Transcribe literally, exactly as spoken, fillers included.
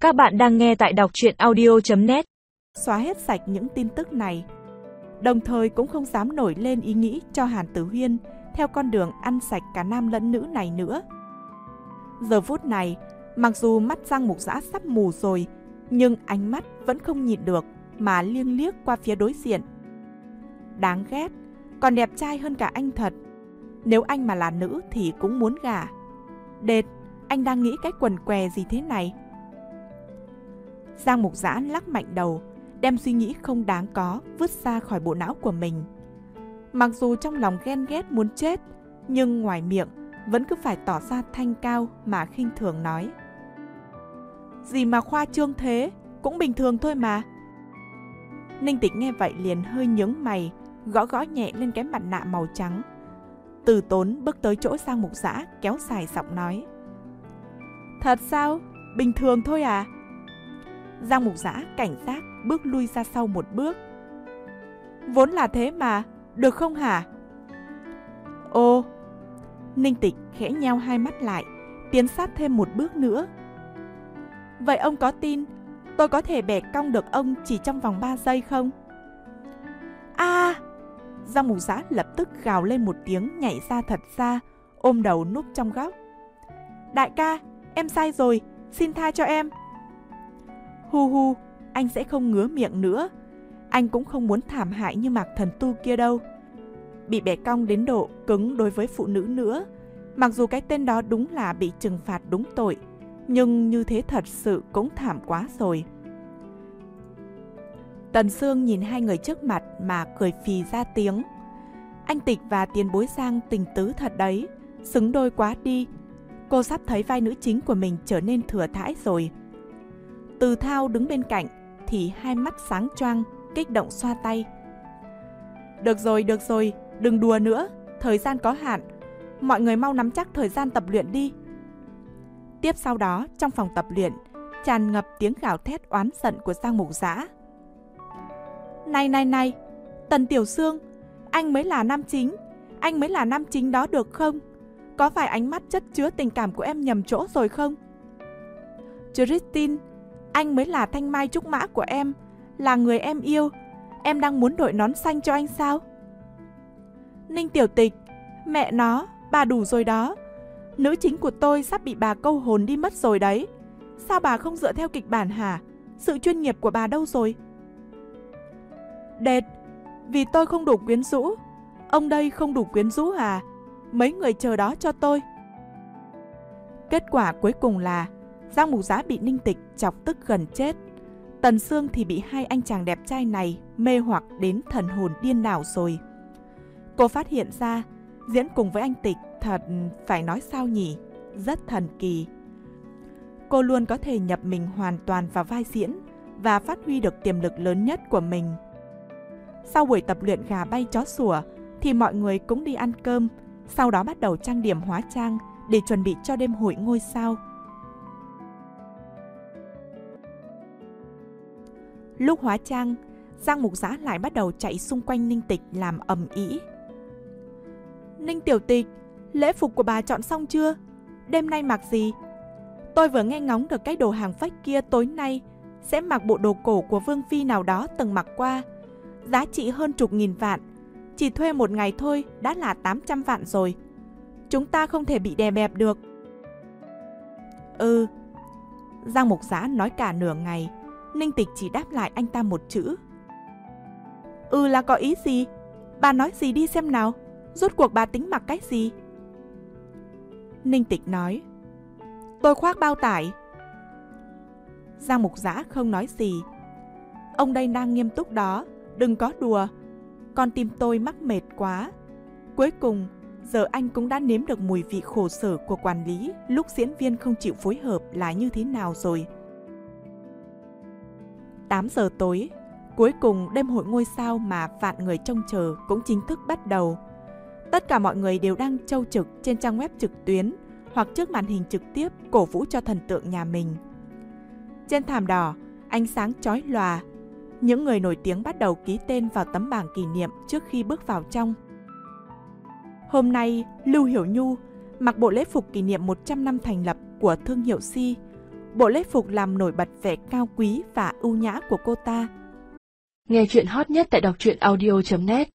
Các bạn đang nghe tại đọc truyện audio chấm net. Xóa hết sạch những tin tức này, đồng thời cũng không dám nổi lên ý nghĩ cho Hàn Tử Huyên theo con đường ăn sạch cả nam lẫn nữ này nữa. Giờ phút này, mặc dù mắt Giang Mục Dã sắp mù rồi, nhưng ánh mắt vẫn không nhịn được mà liếc liếc qua phía đối diện. Đáng ghét, còn đẹp trai hơn cả anh thật. Nếu anh mà là nữ thì cũng muốn gả. Đệt, anh đang nghĩ cái quần què gì thế này? Giang Mục Dã lắc mạnh đầu, đem suy nghĩ không đáng có vứt ra khỏi bộ não của mình. Mặc dù trong lòng ghen ghét muốn chết, nhưng ngoài miệng vẫn cứ phải tỏ ra thanh cao mà khinh thường nói: gì mà khoa trương thế, cũng bình thường thôi mà. Ninh Tịch nghe vậy liền hơi nhướng mày, gõ gõ nhẹ lên cái mặt nạ màu trắng. Từ Tốn bước tới chỗ Giang Mục Dã, kéo dài giọng nói: thật sao? Bình thường thôi à? Giang Mục Dã cảnh giác bước lui ra sau một bước. Vốn là thế mà, được không hả? Ô, Ninh Tịch khẽ nheo hai mắt lại, tiến sát thêm một bước nữa. Vậy ông có tin tôi có thể bẻ cong được ông chỉ trong vòng ba giây không? A! À, Giang Mục Dã lập tức gào lên một tiếng, nhảy ra thật xa, ôm đầu núp trong góc. Đại ca, em sai rồi, xin tha cho em. Hu hu, anh sẽ không ngứa miệng nữa. Anh cũng không muốn thảm hại như Mạc Thần Tu kia đâu. Bị bẻ cong đến độ cứng đối với phụ nữ nữa. Mặc dù cái tên đó đúng là bị trừng phạt đúng tội, nhưng như thế thật sự cũng thảm quá rồi. Tần Sương nhìn hai người trước mặt mà cười phì ra tiếng. Anh Tịch và Tiền Bối Giang tình tứ thật đấy, xứng đôi quá đi. Cô sắp thấy vai nữ chính của mình trở nên thừa thãi rồi. Từ Thao đứng bên cạnh thì hai mắt sáng choang, kích động xoa tay. Được rồi, được rồi, đừng đùa nữa, thời gian có hạn. Mọi người mau nắm chắc thời gian tập luyện đi. Tiếp sau đó, trong phòng tập luyện, tràn ngập tiếng gào thét oán giận của Giang Mục Dã. Này này này, Tần Tiểu Sương, anh mới là nam chính, anh mới là nam chính đó được không? Có phải ánh mắt chất chứa tình cảm của em nhầm chỗ rồi không? Christine, anh mới là thanh mai trúc mã của em, là người em yêu. Em đang muốn đội nón xanh cho anh sao? Ninh Tiểu Tịch, mẹ nó, bà đủ rồi đó. Nữ chính của tôi sắp bị bà câu hồn đi mất rồi đấy. Sao bà không dựa theo kịch bản hả? Sự chuyên nghiệp của bà đâu rồi? Đệt, vì tôi không đủ quyến rũ. Ông đây không đủ quyến rũ à? Mấy người chờ đó cho tôi. Kết quả cuối cùng là Giang Mục Dã bị Ninh Tịch chọc tức gần chết. Tần Sương thì bị hai anh chàng đẹp trai này mê hoặc đến thần hồn điên đảo rồi. Cô phát hiện ra diễn cùng với anh Tịch thật phải nói sao nhỉ, rất thần kỳ. Cô luôn có thể nhập mình hoàn toàn vào vai diễn và phát huy được tiềm lực lớn nhất của mình. Sau buổi tập luyện gà bay chó sủa thì mọi người cũng đi ăn cơm, sau đó bắt đầu trang điểm hóa trang để chuẩn bị cho đêm hội ngôi sao. Lúc hóa trang, Giang Mục Dã lại bắt đầu chạy xung quanh Ninh Tịch làm ầm ĩ. Ninh Tiểu Tịch, lễ phục của bà chọn xong chưa? Đêm nay mặc gì? Tôi vừa nghe ngóng được cái đồ hàng fake kia tối nay sẽ mặc bộ đồ cổ của Vương Phi nào đó từng mặc qua. Giá trị hơn chục nghìn vạn. Chỉ thuê một ngày thôi đã là tám trăm vạn rồi. Chúng ta không thể bị đè bẹp được. Ừ. Giang Mục Dã nói cả nửa ngày. Ninh Tịch chỉ đáp lại anh ta một chữ. Ừ là có ý gì? Bà nói gì đi xem nào. Rốt cuộc bà tính mặc cái gì? Ninh Tịch nói. Tôi khoác bao tải. Giang Mục Dã không nói gì. Ông đây đang nghiêm túc đó, đừng có đùa. Con tim tôi mắc mệt quá. Cuối cùng, giờ anh cũng đã nếm được mùi vị khổ sở của quản lý lúc diễn viên không chịu phối hợp là như thế nào rồi. tám giờ tối, cuối cùng đêm hội ngôi sao mà vạn người trông chờ cũng chính thức bắt đầu. Tất cả mọi người đều đang trâu trực trên trang web trực tuyến hoặc trước màn hình trực tiếp cổ vũ cho thần tượng nhà mình. Trên thảm đỏ, ánh sáng chói lòa, những người nổi tiếng bắt đầu ký tên vào tấm bảng kỷ niệm trước khi bước vào trong. Hôm nay, Lưu Hiểu Nhu mặc bộ lễ phục kỷ niệm một trăm năm thành lập của thương hiệu Si, Bộ lễ phục làm nổi bật vẻ cao quý và ưu nhã của cô ta. Nghe chuyện hot nhất tại đọc truyện audio chấm net.